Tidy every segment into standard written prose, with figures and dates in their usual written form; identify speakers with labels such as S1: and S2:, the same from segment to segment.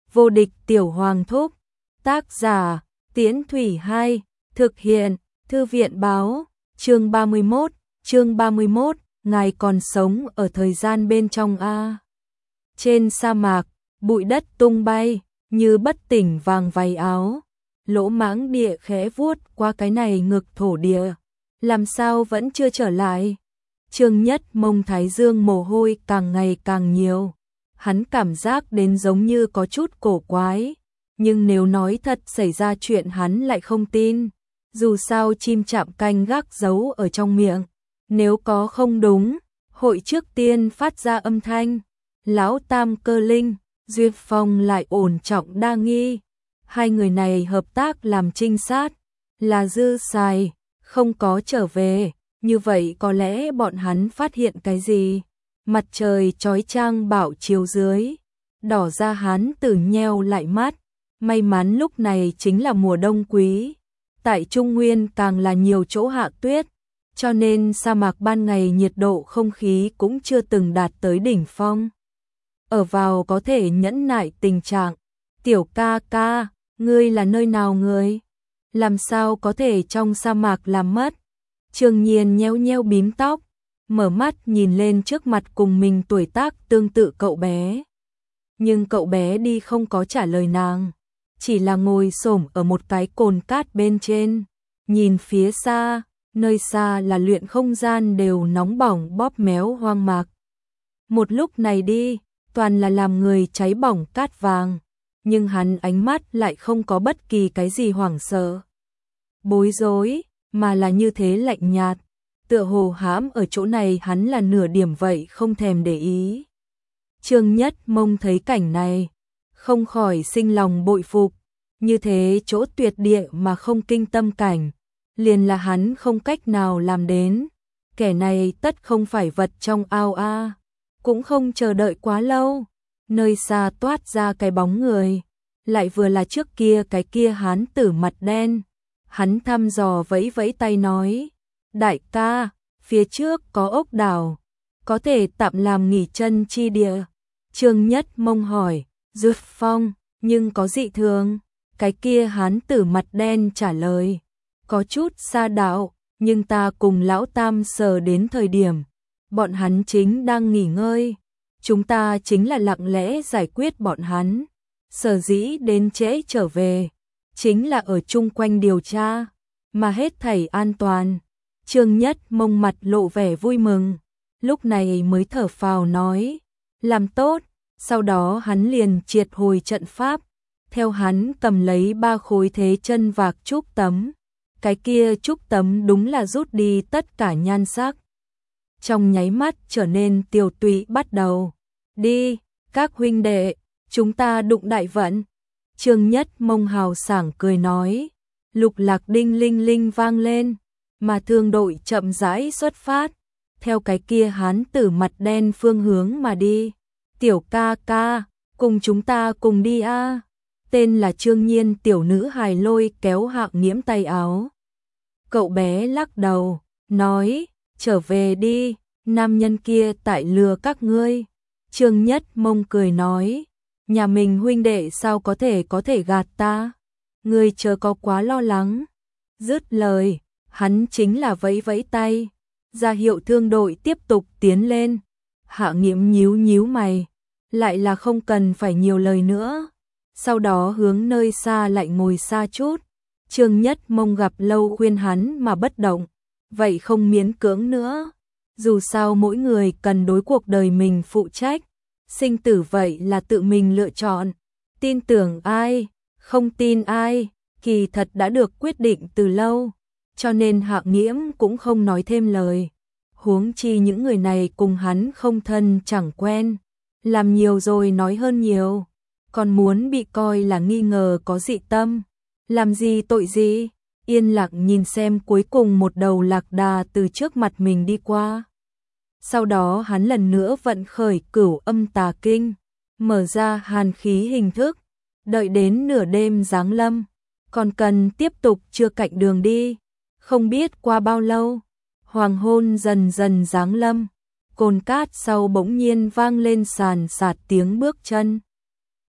S1: Vô địch tiểu hoàng thúc. Tác giả, Tiễn Thủy 2, thực hiện, Thư viện báo, chương 31, ngài còn sống ở thời gian bên trong a. Trên sa mạc, bụi đất tung bay, như bất tỉnh vàng váy áo. Lỗ Mãng Địa khẽ vuốt qua cái này ngực thổ địa, làm sao vẫn chưa trở lại. Trương Nhất Mông thái dương mồ hôi càng ngày càng nhiều. Hắn cảm giác đến giống như có chút cổ quái, nhưng nếu nói thật xảy ra chuyện hắn lại không tin. Dù sao chim chạm canh gác giấu ở trong miệng, nếu có không đúng, hội trước tiên phát ra âm thanh. Lão Tam Cơ Linh, Duyệt Phong lại ổn trọng đa nghi. Hai người này hợp tác làm trinh sát, là dư xài, không có trở về, như vậy có lẽ bọn hắn phát hiện cái gì? Mặt trời chói chang bảo chiếu dưới, đỏ ra Hán Tử nheo lại mắt, may mắn lúc này chính là mùa đông quý. Tại Trung Nguyên càng là nhiều chỗ hạ tuyết, cho nên sa mạc ban ngày nhiệt độ không khí cũng chưa từng đạt tới đỉnh phong. Ở vào có thể nhẫn nại tình trạng. Tiểu ca ca, ngươi là nơi nào người? Làm sao có thể trong sa mạc làm mất? Trương Nhiên nheo nheo bím tóc, mở mắt nhìn lên trước mặt cùng mình tuổi tác tương tự cậu bé. Nhưng cậu bé đi không có trả lời nàng, chỉ là ngồi xổm ở một cái cồn cát bên trên, nhìn phía xa, nơi xa là luyện không gian đều nóng bỏng bóp méo hoang mạc. Một lúc này đi, toàn là làm người cháy bỏng cát vàng, nhưng hắn ánh mắt lại không có bất kỳ cái gì hoảng sợ, bối rối, mà là như thế lạnh nhạt, tựa hồ hãm ở chỗ này hắn là nửa điểm vậy không thèm để ý. Trương Nhất Mông thấy cảnh này, không khỏi sinh lòng bội phục, như thế chỗ tuyệt địa mà không kinh tâm cảnh, liền là hắn không cách nào làm đến. Kẻ này tất không phải vật trong ao a. Cũng không chờ đợi quá lâu, nơi xa toát ra cái bóng người, lại vừa là trước kia cái kia Hán Tử mặt đen. Hắn thăm dò vẫy vẫy tay nói, đại ca, phía trước có ốc đảo, có thể tạm làm nghỉ chân chi địa. Trương Nhất Mông hỏi, Duyệt Phong, nhưng có dị thường? Cái kia Hán Tử mặt đen trả lời, có chút xa đạo, nhưng ta cùng Lão Tam sờ đến thời điểm bọn hắn chính đang nghỉ ngơi, chúng ta chính là lặng lẽ giải quyết bọn hắn. Sở dĩ đến trễ trở về, chính là ở chung quanh điều tra, mà hết thảy an toàn. Trương Nhất Mông mặt lộ vẻ vui mừng, lúc này mới thở phào nói, làm tốt. Sau đó hắn liền triệt hồi trận pháp, theo hắn cầm lấy 3 khối thế chân vạc trúc tấm. Cái kia trúc tấm đúng là rút đi tất cả nhan sắc, trong nháy mắt trở nên tiều tụy bắt đầu. Đi, các huynh đệ, chúng ta đụng đại vận. Trương Nhất Mông hào sảng cười nói, lục lạc đinh linh linh vang lên, mà thương đội chậm rãi xuất phát, theo cái kia Hán Tử mặt đen phương hướng mà đi. Tiểu ca ca, cùng chúng ta cùng đi a. Tên là Trương Nhiên tiểu nữ hài lôi kéo Hạng Nghiễm tay áo. Cậu bé lắc đầu, nói, trở về đi, nam nhân kia tại lừa các ngươi. Trương Nhất Mông cười nói, nhà mình huynh đệ sao có thể gạt ta, ngươi chớ có quá lo lắng. Dứt lời, hắn chính là vẫy vẫy tay, ra hiệu thương đội tiếp tục tiến lên. Hạ Nghiễm nhíu nhíu mày, lại là không cần phải nhiều lời nữa, sau đó hướng nơi xa lại ngồi xa chút. Trương Nhất Mông gặp lâu khuyên hắn mà bất động, vậy không miễn cưỡng nữa, dù sao mỗi người cần đối cuộc đời mình phụ trách, sinh tử vậy là tự mình lựa chọn, tin tưởng ai, không tin ai, kỳ thật đã được quyết định từ lâu, cho nên Hạng Nghiễm cũng không nói thêm lời. Huống chi những người này cùng hắn không thân chẳng quen, làm nhiều rồi nói hơn nhiều, còn muốn bị coi là nghi ngờ có dị tâm, làm gì tội gì. Yên lặng nhìn xem cuối cùng một đầu lạc đà từ trước mặt mình đi qua. Sau đó hắn lần nữa vận khởi Cửu Âm Tà Kinh, mở ra hàn khí hình thức, đợi đến nửa đêm giáng lâm, còn cần tiếp tục chưa cạnh đường đi. Không biết qua bao lâu, hoàng hôn dần dần giáng lâm, cồn cát sau bỗng nhiên vang lên sàn sạt tiếng bước chân.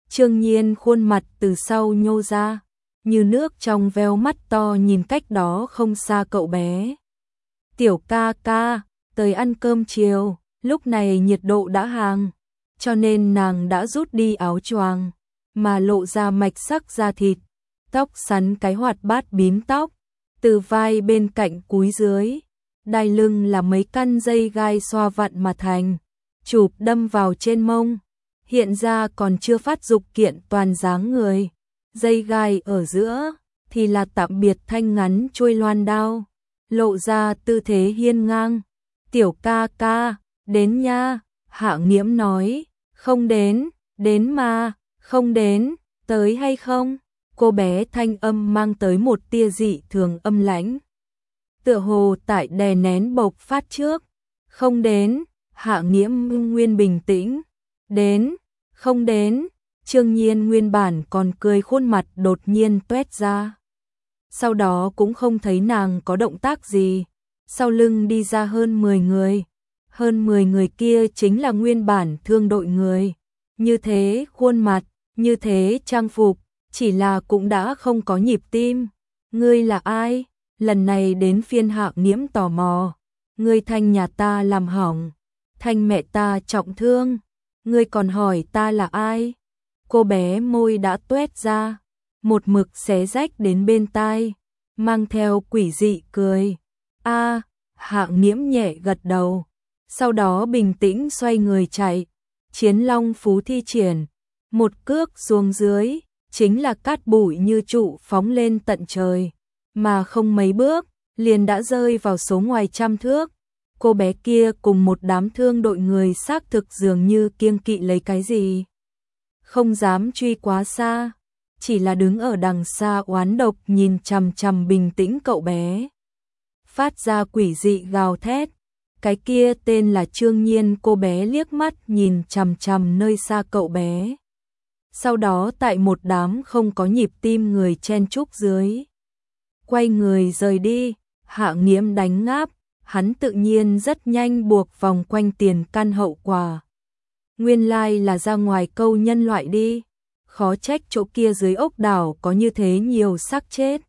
S1: Trương Nhiên khuôn mặt từ sau nhô ra, như nước trong veo, mắt to nhìn cách đó không xa cậu bé. Tiểu ca ca, tới ăn cơm chiều, lúc này nhiệt độ đã hàng, cho nên nàng đã rút đi áo choàng, mà lộ ra mạch sắc da thịt, tóc sắn cái hoạt bát bím tóc, từ vai bên cạnh cúi dưới, đai lưng là mấy căn dây gai xoa vặn mà thành, chụp đâm vào trên mông, hiện ra còn chưa phát dục kiện toàn dáng người, dây gai ở giữa thì là tạm biệt thanh ngắn chuôi loan đao, lộ ra tư thế hiên ngang. Tiểu ca ca, đến nha, Hạ Nghiễm nói, không đến, đến mà, không đến, tới hay không? Cô bé thanh âm mang tới một tia dị thường âm lãnh. Tựa hồ tại đè nén bộc phát trước, không đến, Hạ Nghiễm nguyên bình tĩnh, đến, không đến, Trương Nhiên nguyên bản còn cười khuôn mặt đột nhiên toét ra. Sau đó cũng không thấy nàng có động tác gì, sau lưng đi ra hơn 10 người. Hơn 10 người kia chính là nguyên bản thương đội người. Như thế khuôn mặt, như thế trang phục, chỉ là cũng đã không có nhịp tim. Ngươi là ai? Lần này đến phiên Hạ Nghiễm tò mò. Ngươi thanh nhà ta làm hỏng, thanh mẹ ta trọng thương. Ngươi còn hỏi ta là ai? Cô bé môi đã tuét ra, một mực xé rách đến bên tai, mang theo quỷ dị cười. A, Hạ Nghiễm nhẹ gật đầu, sau đó bình tĩnh xoay người chạy. Chiến Long Phú thi triển, một cước xuống dưới, chính là cát bụi như trụ phóng lên tận trời, mà không mấy bước, liền đã rơi vào số ngoài trăm thước. Cô bé kia cùng một đám thương đội người xác thực dường như kiêng kỵ lấy cái gì. Không dám truy quá xa, chỉ là đứng ở đằng xa oán độc nhìn chằm chằm bình tĩnh cậu bé. Phát ra quỷ dị gào thét, cái kia tên là Trương Nhiên. Cô bé liếc mắt nhìn chằm chằm nơi xa cậu bé. Sau đó tại một đám không có nhịp tim người chen chúc dưới, quay người rời đi. Hạ Nghiễm đánh ngáp, hắn tự nhiên rất nhanh buộc vòng quanh tiền căn hậu quả. Nguyên lai là ra ngoài câu nhân loại đi, khó trách chỗ kia dưới ốc đảo có như thế nhiều xác chết.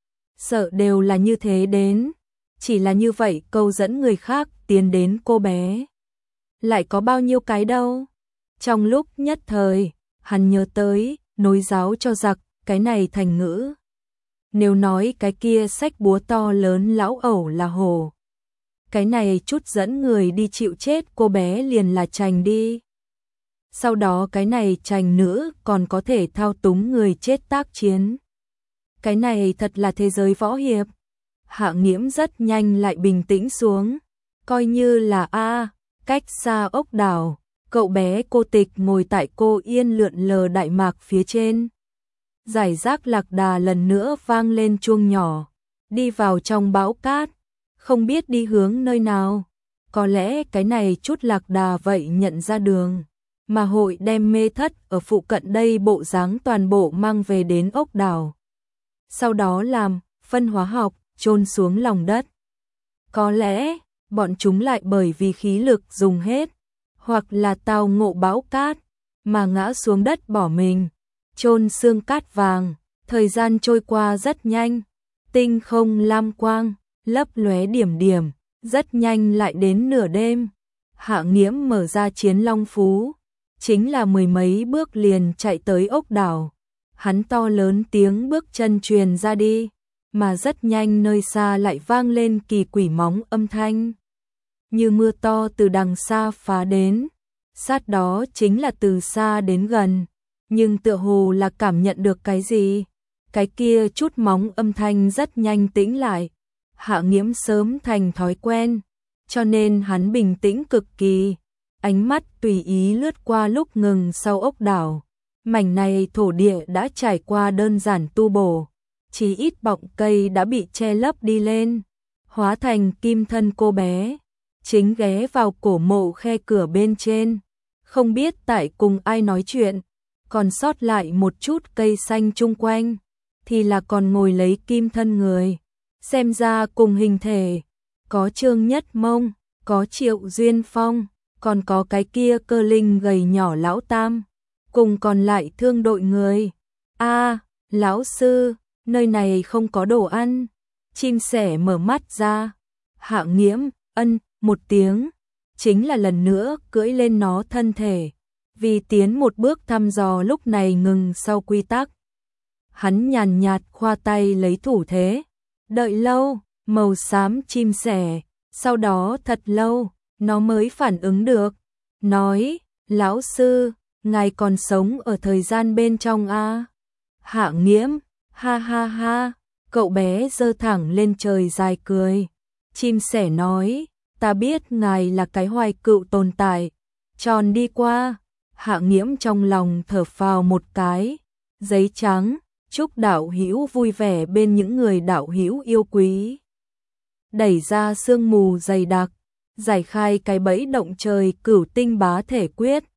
S1: Sợ đều là như thế đến, chỉ là như vậy câu dẫn người khác tiến đến cô bé. Lại có bao nhiêu cái đâu. Trong lúc nhất thời, hắn nhớ tới, nối giáo cho giặc, cái này thành ngữ. Nếu nói cái kia xách búa to lớn lão ẩu là hồ, cái này chút dẫn người đi chịu chết cô bé liền là trành đi. Sau đó cái này trành nữ còn có thể thao túng người chết tác chiến. Cái này thật là thế giới võ hiệp. Hạ Nghiễm rất nhanh lại bình tĩnh xuống, coi như là cách xa ốc đảo, cậu bé cô tịch ngồi tại cô yên lượn lờ đại mạc phía trên. Giải rác lạc đà lần nữa vang lên chuông nhỏ, đi vào trong bão cát, không biết đi hướng nơi nào. Có lẽ cái này chút lạc đà vậy nhận ra đường, mà hội đem mê thất ở phụ cận đây bộ dáng toàn bộ mang về đến ốc đảo. Sau đó làm phân hóa học, chôn xuống lòng đất. Có lẽ, bọn chúng lại bởi vì khí lực dùng hết, hoặc là tao ngộ bão cát, mà ngã xuống đất bỏ mình, chôn xương cát vàng. Thời gian trôi qua rất nhanh, tinh không lam quang, lấp lóe điểm điểm, rất nhanh lại đến nửa đêm. Hạ Nghiễm mở ra Chiến Long Phú, chính là mười mấy bước liền chạy tới ốc đảo. Hắn to lớn tiếng bước chân truyền ra đi, mà rất nhanh nơi xa lại vang lên kỳ quỷ móng âm thanh. Như mưa to từ đằng xa phá đến, sát đó chính là từ xa đến gần, nhưng tựa hồ là cảm nhận được cái gì. Cái kia chút móng âm thanh rất nhanh tĩnh lại. Hạ Nghiễm sớm thành thói quen, cho nên hắn bình tĩnh cực kỳ, ánh mắt tùy ý lướt qua lúc ngừng sau ốc đảo. Mảnh này thổ địa đã trải qua đơn giản tu bổ, chỉ ít bọng cây đã bị che lấp đi lên, hóa thành kim thân cô bé, chính ghé vào cổ mộ khe cửa bên trên, không biết tại cùng ai nói chuyện, còn sót lại một chút cây xanh chung quanh, thì là còn ngồi lấy kim thân người, xem ra cùng hình thể, có Trương Nhất Mông, có Triệu Duyên Phong, còn có cái kia cơ linh gầy nhỏ lão tam. cùng còn lại thương đội người. A, lão sư, nơi này không có đồ ăn. Chim sẻ mở mắt ra. Hạ Nghiễm, ân, một tiếng, chính là lần nữa cưỡi lên nó thân thể. Vì tiến một bước thăm dò lúc này ngừng sau quy tắc. Hắn nhàn nhạt khoa tay lấy thủ thế. Đợi lâu, màu xám chim sẻ, sau đó thật lâu, nó mới phản ứng được. Nói, lão sư, ngài còn sống ở thời gian bên trong a? Hạ Nghiễm, ha ha ha, cậu bé giơ thẳng lên trời dài cười. Chim sẻ nói, ta biết ngài là cái hoài cựu tồn tại. Tròn đi qua, Hạ Nghiễm trong lòng thở phào một cái. Giấy trắng, chúc đạo hữu vui vẻ bên những người đạo hữu yêu quý. Đẩy ra sương mù dày đặc, giải khai cái bẫy động trời cửu tinh bá thể quyết.